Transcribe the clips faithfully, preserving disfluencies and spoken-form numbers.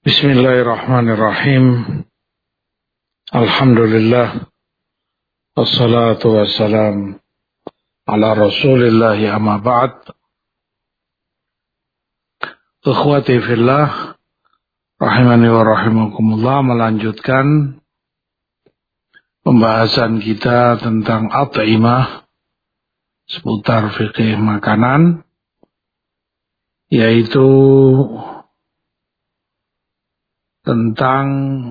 Bismillahirrahmanirrahim. Alhamdulillah. Wassalatu wassalam ala rasulillahi amma ba'd. Ikhwati fillah, rahimani wa rahimakumullah, melanjutkan pembahasan kita tentang at'imah seputar fikih makanan, yaitu tentang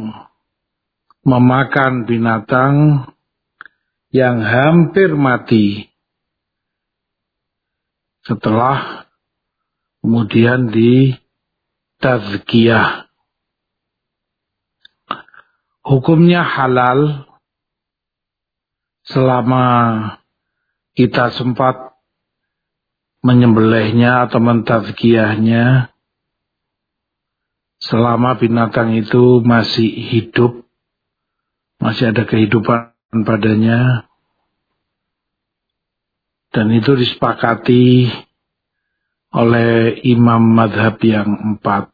memakan binatang yang hampir mati setelah kemudian ditazkiyah. Hukumnya halal selama kita sempat menyembelihnya atau mentazkiyahnya, selama binatang itu masih hidup, masih ada kehidupan padanya, dan itu disepakati oleh imam madhab yang empat,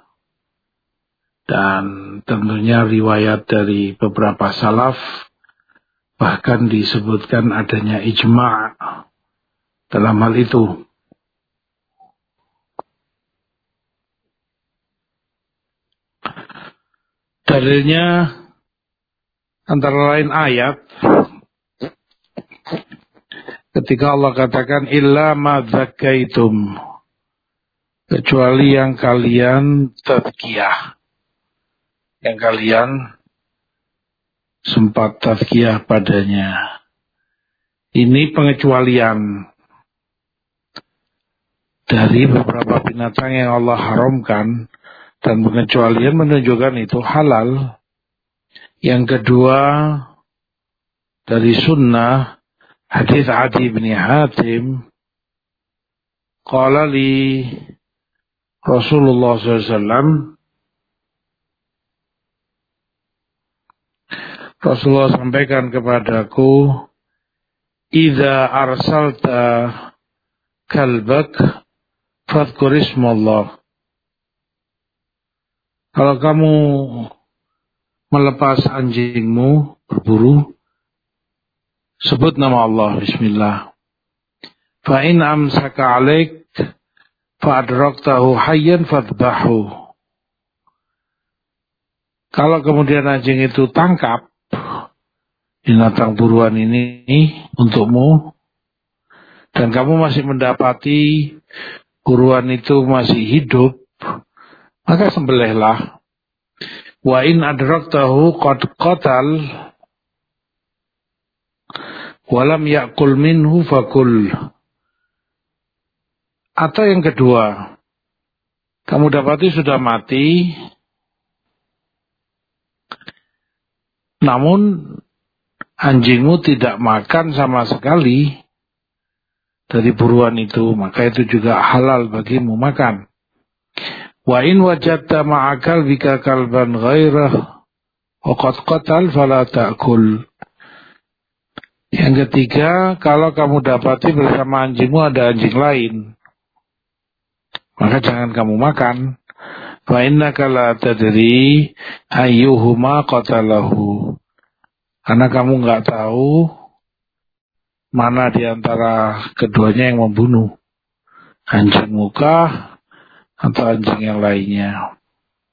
dan tentunya riwayat dari beberapa salaf, bahkan disebutkan adanya ijma' dalam hal itu. Dalilnya antara lain ayat ketika Allah katakan illa ma zakkaitum, kecuali yang kalian tazkiyah, yang kalian sempat tazkiyah padanya. Ini pengecualian dari beberapa binatang yang Allah haramkan, dan pengecualian menunjukkan itu halal. Yang kedua, dari sunnah, hadis Adi bin Hatim, qala li Rasulullah sallallahu alaihi wasallam, Rasulullah sampaikan kepadaku, idza arsalta kalbak fadhkur ismallah. Kalau kamu melepas anjingmu berburu, sebut nama Allah, bismillah. Fa in amsaka alaik fa adraktahu hayyan fadhbahu. Kalau kemudian anjing itu tangkap binatang buruan ini untukmu, dan kamu masih mendapati buruan itu masih hidup, maka sembelihlah. Wa in adraktahu qad qatal wa lam ya'kul minhu fakul. Atau yang kedua, kamu dapati sudah mati, namun anjingmu tidak makan sama sekali dari buruan itu, maka itu juga halal bagimu makan. Wa in wajadta ma'akal bika kalban ghairah wa qad qatal fala ta'kul. Yang ketiga, kalau kamu dapati bersama anjingmu ada anjing lain, maka jangan kamu makan. Fa innaka la tadri ayyuhuma qatalahu. Karena kamu enggak tahu mana di antara keduanya yang membunuh, anjingmu kah atau anjing yang lainnya.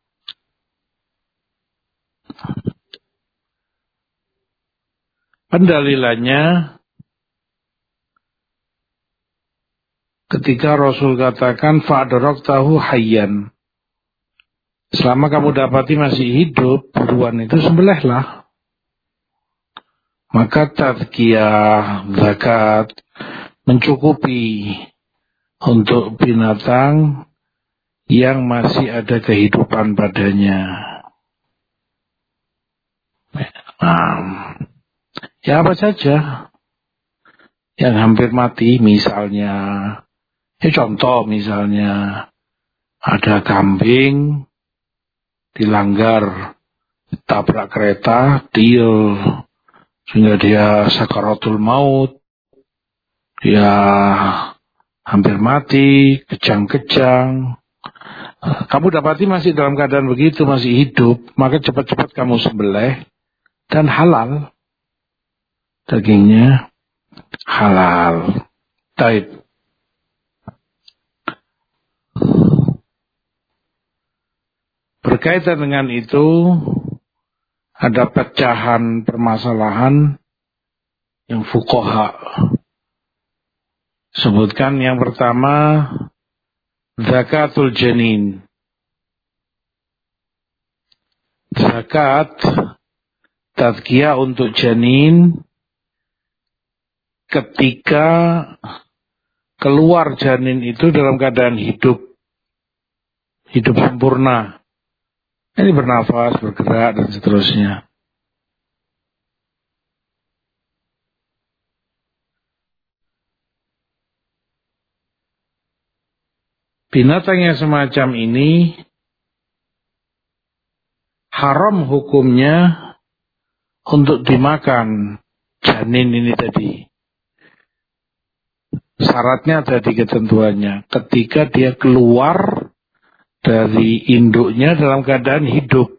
Pendalilannya ketika Rasul katakan fa'adraktahu hayyan, selama kamu dapati masih hidup buruan itu, sembelihlah. Maka tazkiyah, zakat mencukupi untuk binatang yang masih ada kehidupan padanya. Nah, ya apa saja yang hampir mati, misalnya, ya contoh misalnya ada kambing dilanggar, tabrak kereta, deal, sehingga dia sakaratul maut, dia hampir mati, kejang-kejang, kamu dapati masih dalam keadaan begitu, masih hidup, maka cepat-cepat kamu sembelih dan halal. Dagingnya halal. Taib. Berkaitan dengan itu, ada pecahan permasalahan yang fuqaha sebutkan. Yang pertama, zakatul janin. Zakat tazkiyah untuk janin ketika keluar janin itu dalam keadaan hidup, hidup sempurna. Ini bernafas, bergerak, dan seterusnya. Binatang yang semacam ini haram hukumnya untuk dimakan janin ini tadi. Syaratnya ada di ketentuannya. Ketika dia keluar dari induknya dalam keadaan hidup.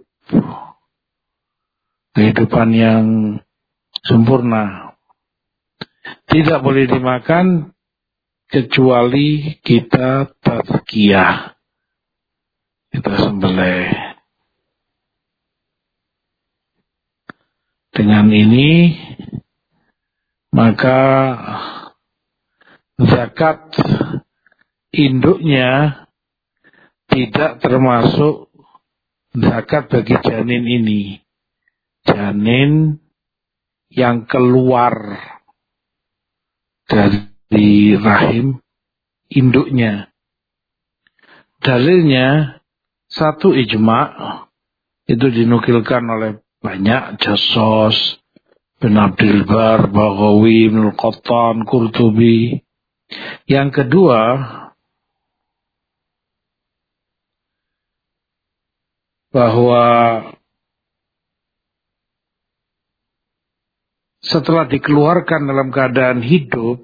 Kehidupan yang sempurna. Tidak boleh dimakan kecuali kita tazkiyah. Kita sembelih. Dengan ini, maka zakat induknya tidak termasuk zakat bagi janin ini. Janin yang keluar dari rahim induknya. Dalilnya satu ijma' itu dinukilkan oleh banyak, Jassos, Bin Abdul Bar, Baghawi, Ibnul Qattan, Qurtubi. Yang kedua, bahwa setelah dikeluarkan dalam keadaan hidup,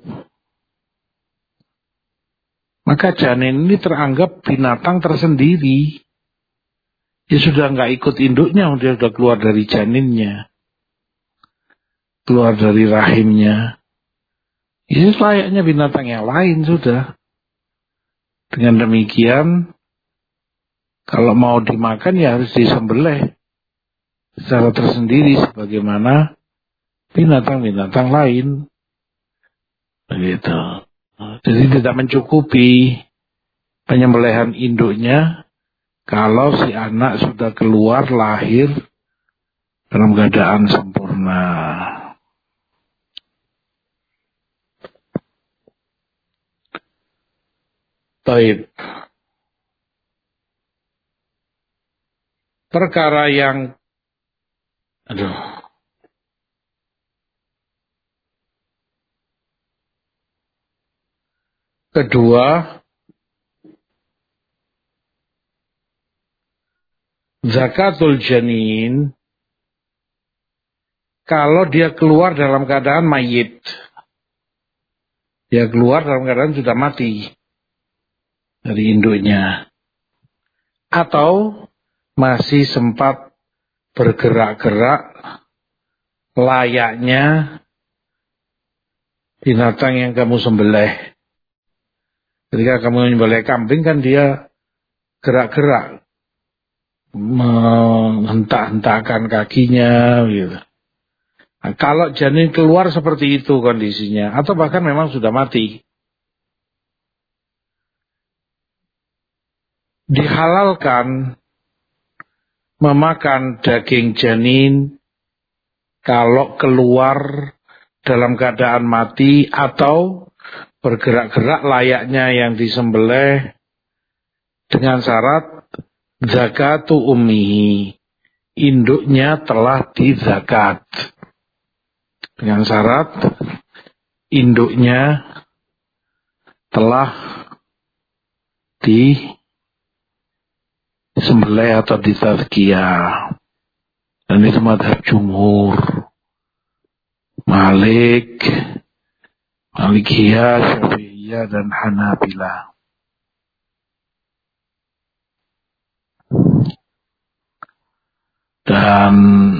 maka janin ini teranggap binatang tersendiri. Dia sudah nggak ikut induknya, dia sudah keluar dari janinnya, keluar dari rahimnya. Ini layaknya binatang yang lain sudah. Dengan demikian, kalau mau dimakan ya harus disembelih secara tersendiri sebagaimana binatang-binatang lain. Begitu. Jadi tidak mencukupi penyembelihan induknya kalau si anak sudah keluar lahir dalam keadaan sempurna. Baik. Perkara yang aduh. Kedua, zakatul janin kalau dia keluar dalam keadaan mayit. Dia keluar dalam keadaan sudah mati dari induknya. Atau masih sempat bergerak-gerak layaknya binatang yang kamu sembelih. Ketika kamu menyembelih kambing kan dia gerak-gerak, menghentak-hentakkan kakinya gitu. Nah, kalau janin keluar seperti itu kondisinya, atau bahkan memang sudah mati, dihalalkan memakan daging janin kalau keluar dalam keadaan mati atau bergerak-gerak layaknya yang disembelih dengan syarat zakatu ummihi, induknya telah dizakat. Dengan syarat induknya telah disembelih atau ditazkiyah. Dan itu madhab jumhur, Malik, Malikiyah, Syafi'iyah, dan Hanabilah. Dan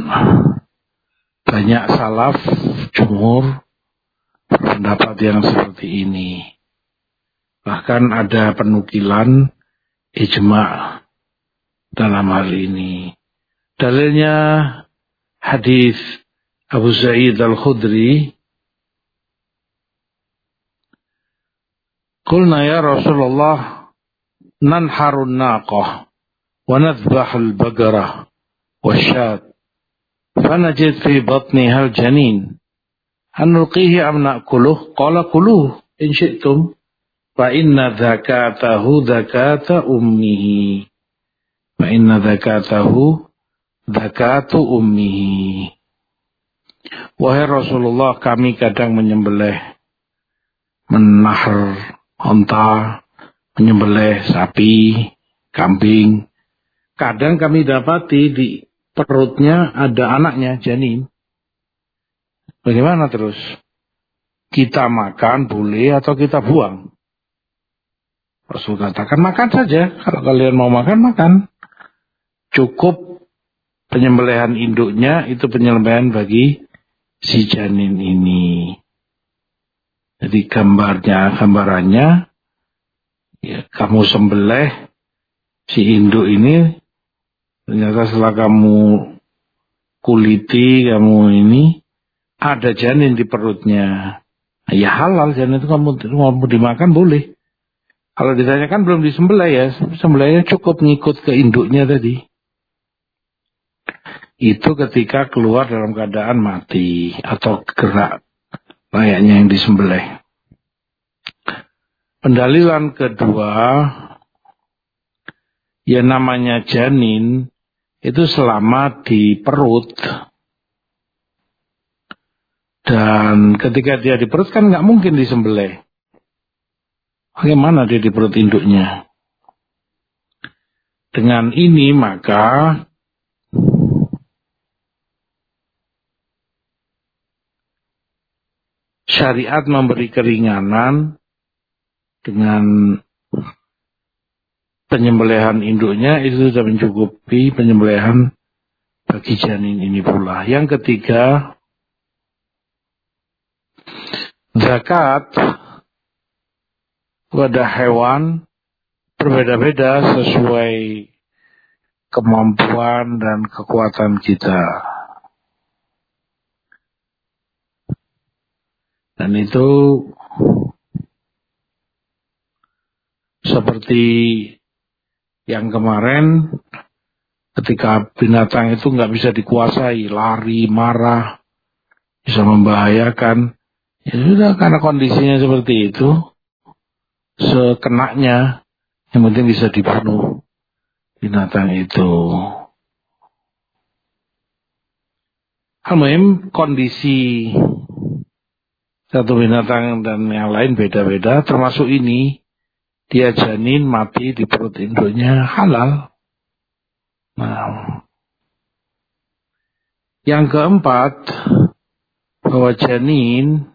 banyak salaf jumhur berpendapat yang seperti ini. Bahkan ada penukilan ijma' dalam hal ini. Dalilnya hadis Abu Sa'id Al-Khudri, qulna ya Rasulullah nanharun naqah wa nadhbahul bagarah wasyat fanajid fi batniha al-janin an nulqihi am na'kuluh qala kuluh in syi'tum fa inna zakatahu zakata ummihi fa inna zakatahu zakatu ummihi. Wahai Rasulullah, kami kadang menyembelih menahar onta, menyembelih sapi, kambing. Kadang kami dapati di perutnya ada anaknya, janin. Bagaimana terus? Kita makan boleh atau kita buang? Rasul katakan makan saja. Kalau kalian mau makan, makan. Cukup penyembelihan induknya itu penyembelihan bagi si janin ini. Jadi gambarnya, gambarannya, ya, kamu sembelih si induk ini, ternyata setelah kamu kuliti, kamu ini, ada janin di perutnya. Ya halal, janin itu kamu mau dimakan boleh. Kalau ditanyakan belum disembelih ya, sembelihnya cukup ngikut ke induknya tadi. Itu ketika keluar dalam keadaan mati atau gerak layaknya yang disembelih. Pendalilan kedua, ya namanya janin itu selama di perut. Dan ketika dia di perut kan nggak mungkin disembelih. Bagaimana dia di perut induknya? Dengan ini maka syariat memberi keringanan dengan penyembelihan induknya, itu sudah mencukupi penyembelihan bagi janin ini pula. Yang ketiga, zakat pada hewan berbeda-beda sesuai kemampuan dan kekuatan kita. Dan itu seperti yang kemarin ketika binatang itu nggak bisa dikuasai, lari, marah, bisa membahayakan. Ya sudah, karena kondisinya seperti itu, sekenaknya, yang penting bisa dibunuh binatang itu. Almuhim, kondisi satu binatang dan yang lain beda-beda, termasuk ini, dia janin mati di perut induknya halal. Nah, yang keempat, bahwa janin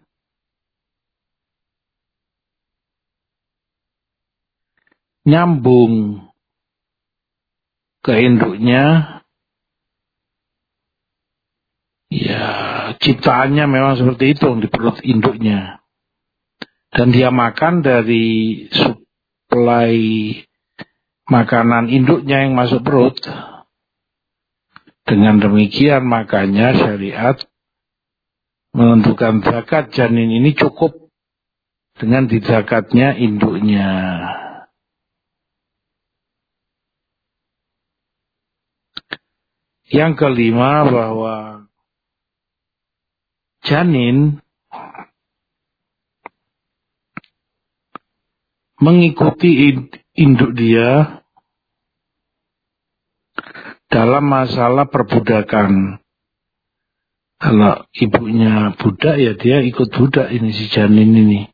nyambung ke induknya, ya ciptaannya memang seperti itu di perut induknya. Dan dia makan dari suplai makanan induknya yang masuk perut. Dengan demikian makanya syariat menentukan zakat janin ini cukup dengan dizakatnya induknya. Yang kelima, bahwa janin mengikuti induk dia dalam masalah perbudakan. Kalau ibunya budak, ya dia ikut budak ini si janin ini.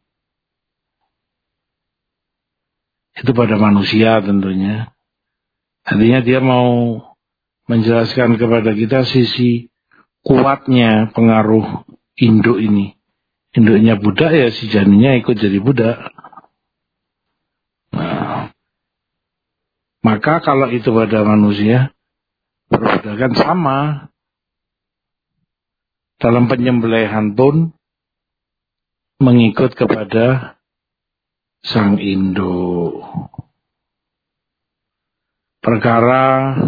Itu pada manusia tentunya. Artinya dia mau menjelaskan kepada kita sisi kuatnya pengaruh induk ini. Induknya budak, ya si janinnya ikut jadi budak. Nah, maka kalau itu pada manusia, perbudakan kan sama. Dalam penyembelihan pun mengikut kepada sang induk. Perkara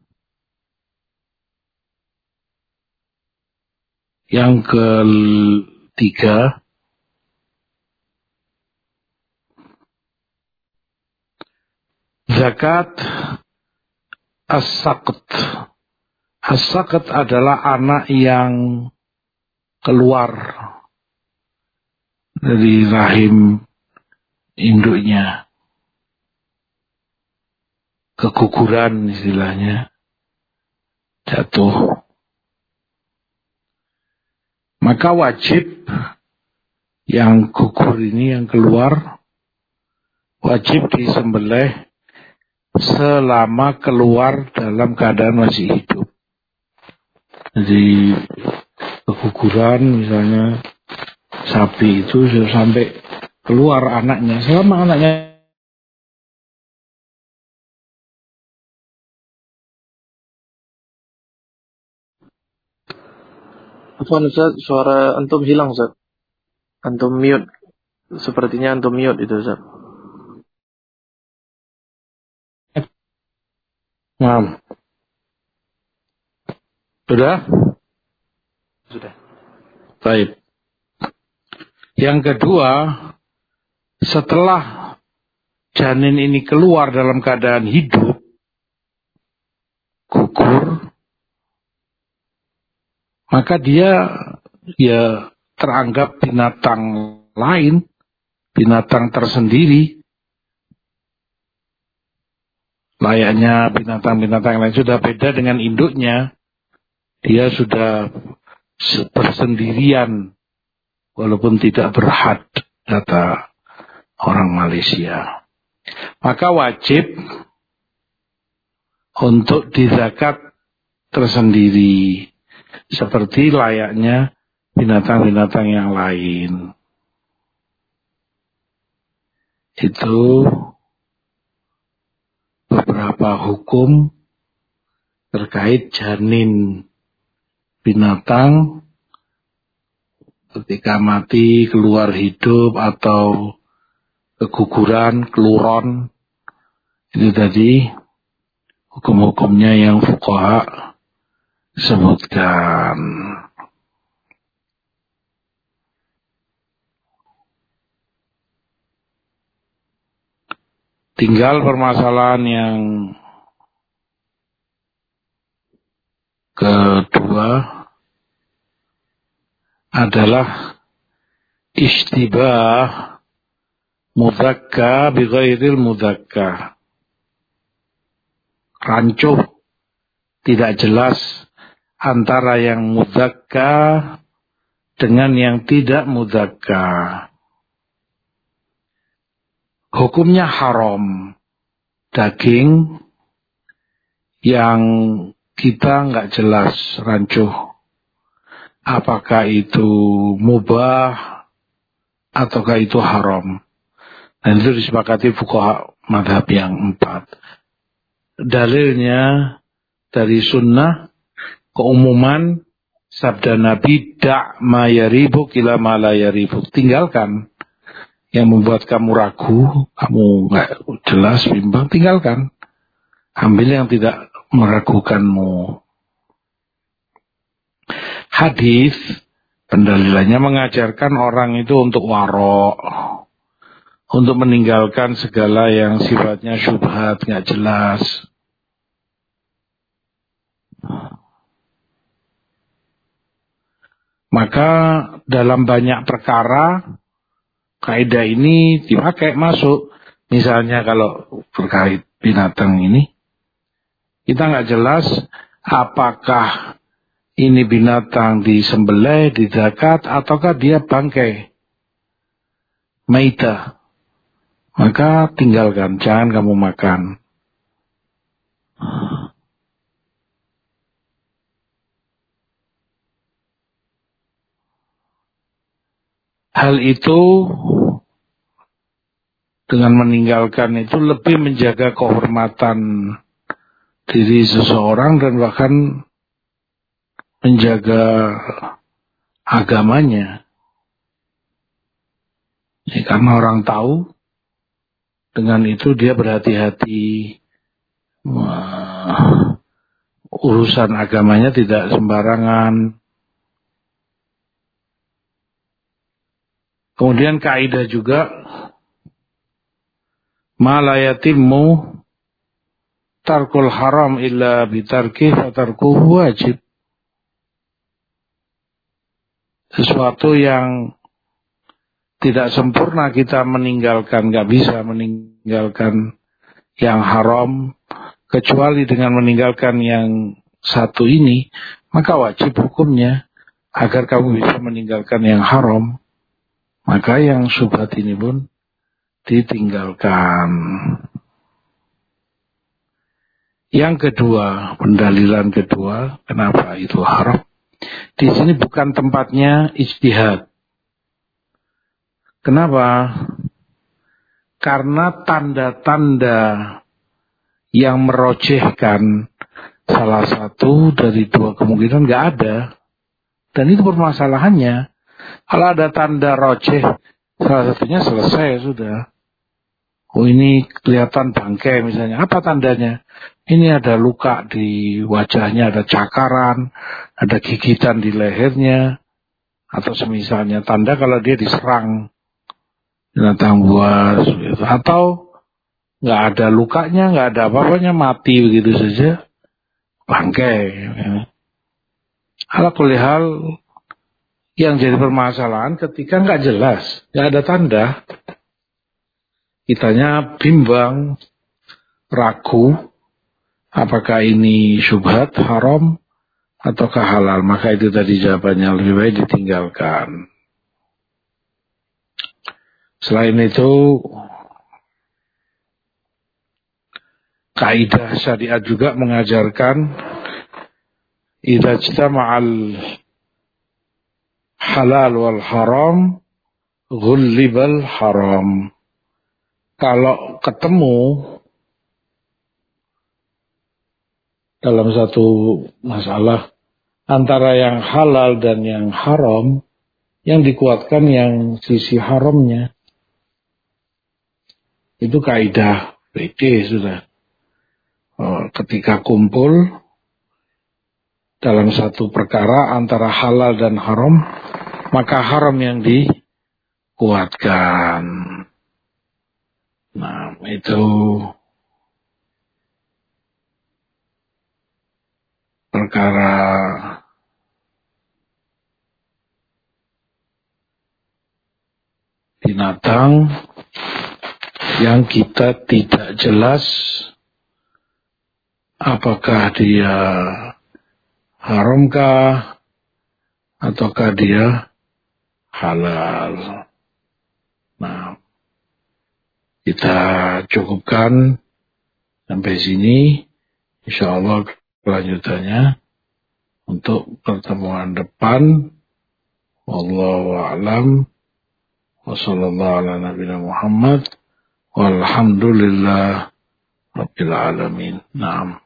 yang ketiga, zakat as-saqt. As-saqt adalah anak yang keluar dari rahim induknya, keguguran istilahnya, jatuh. Maka wajib yang gugur ini, yang keluar, wajib disembelih selama keluar dalam keadaan masih hidup. Jadi keguguran misalnya sapi itu sampai keluar anaknya, selama anaknya Afwan Ustaz, suara antum hilang Ustaz. Antum mute. Sepertinya antum mute itu Ustaz. Maaf. Sudah? Sudah. Baik. Yang kedua, setelah janin ini keluar dalam keadaan hidup, gugur, maka dia ya teranggap binatang lain, binatang tersendiri. Layaknya binatang-binatang lain, sudah beda dengan induknya. Dia sudah bersendirian, walaupun tidak berhad, kata orang Malaysia. Maka wajib untuk dizakat tersendiri, seperti layaknya binatang-binatang yang lain. Itu beberapa hukum terkait janin binatang ketika mati, keluar hidup, atau keguguran, keluron. Itu tadi hukum-hukumnya yang fuqaha sebutkan. Tinggal permasalahan yang kedua adalah ishtibah mudhakka bi ghairil mudhakka. Rancuh, tidak jelas antara yang mudhakka dengan yang tidak mudhakka. Hukumnya haram. Daging yang kita nggak jelas rancuh, apakah itu mubah ataukah itu haram. Dan itu disepakati fuqaha madhab yang empat. Dalilnya dari sunnah, keumuman sabda Nabi, da' ma yaribuk ila ma la yaribuk. Tinggalkan yang membuat kamu ragu, kamu nggak jelas, bimbang, tinggalkan. Ambil yang tidak meragukanmu. Hadis pendalilannya mengajarkan orang itu untuk warok, untuk meninggalkan segala yang sifatnya syubhat, nggak jelas. Maka dalam banyak perkara kaidah ini dipakai masuk. Misalnya kalau terkait binatang ini, kita nggak jelas apakah ini binatang disembelih, dizakat, ataukah dia bangkai, maita. Maka tinggalkan, jangan kamu makan. Hal itu dengan meninggalkan itu lebih menjaga kehormatan diri seseorang dan bahkan menjaga agamanya. Ya, karena orang tahu, dengan itu dia berhati-hati, uh, urusan agamanya tidak sembarangan. Kemudian kaidah juga, ma la yatimmu tarkul haram illa bitarkih fatarkuhu wajib. Sesuatu yang tidak sempurna kita meninggalkan, gak bisa meninggalkan yang haram kecuali dengan meninggalkan yang satu ini, maka wajib hukumnya agar kamu bisa meninggalkan yang haram. Maka yang syubhat ini pun ditinggalkan. Yang kedua, pendalilan kedua, kenapa itu haram? Di sini bukan tempatnya ijtihad. Kenapa? Karena tanda-tanda yang merojehkan salah satu dari dua kemungkinan nggak ada. Dan itu permasalahannya. Kalau ada tanda rojeh, salah satunya selesai sudah. Oh, ini kelihatan bangkai misalnya. Apa tandanya? Ini ada luka di wajahnya, ada cakaran, ada gigitan di lehernya, atau semisalnya tanda kalau dia diserang binatang buas, atau nggak ada lukanya, nggak ada apa-apanya, mati begitu saja, bangkai. Ala kulli hal, yang jadi permasalahan ketika nggak jelas, nggak ada tanda, kitanya bimbang, ragu, apakah ini syubhat, haram, ataukah halal. Maka itu tadi jawabannya, lebih baik ditinggalkan. Selain itu, kaidah syariat juga mengajarkan idza ijtama'al halal wal haram ghullibal haram. Kalau ketemu dalam satu masalah antara yang halal dan yang haram, yang dikuatkan yang sisi haramnya. Itu kaidah fikih sudah. Ketika kumpul dalam satu perkara antara halal dan haram, maka haram yang dikuatkan. Nah, itu perkara binatang yang kita tidak jelas apakah dia haramkah ataukah dia halal. Nah, kita cukupkan sampai sini. Insyaallah kelanjutannya untuk pertemuan depan. Wallahu a'lam. Wa sallallahu ala nabiyina Muhammad. Walhamdulillah rabbil alamin. Naam.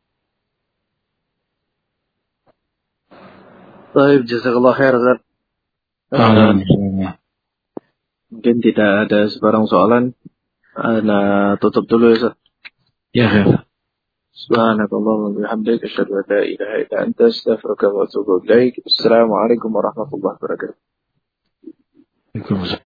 Baik, jazakallah khair, Ustaz. Alhamdulillah. Mungkin tidak ada sebarang soalan. Ana tutup dulu ya, Ustaz. Ya, ya. Subhanakallahumma wa bihamdika asyhadu an la ilaha illa anta astaghfiruka wa atubu ilaik. Assalamualaikum warahmatullahi wabarakatuh. Waalaikumsalam.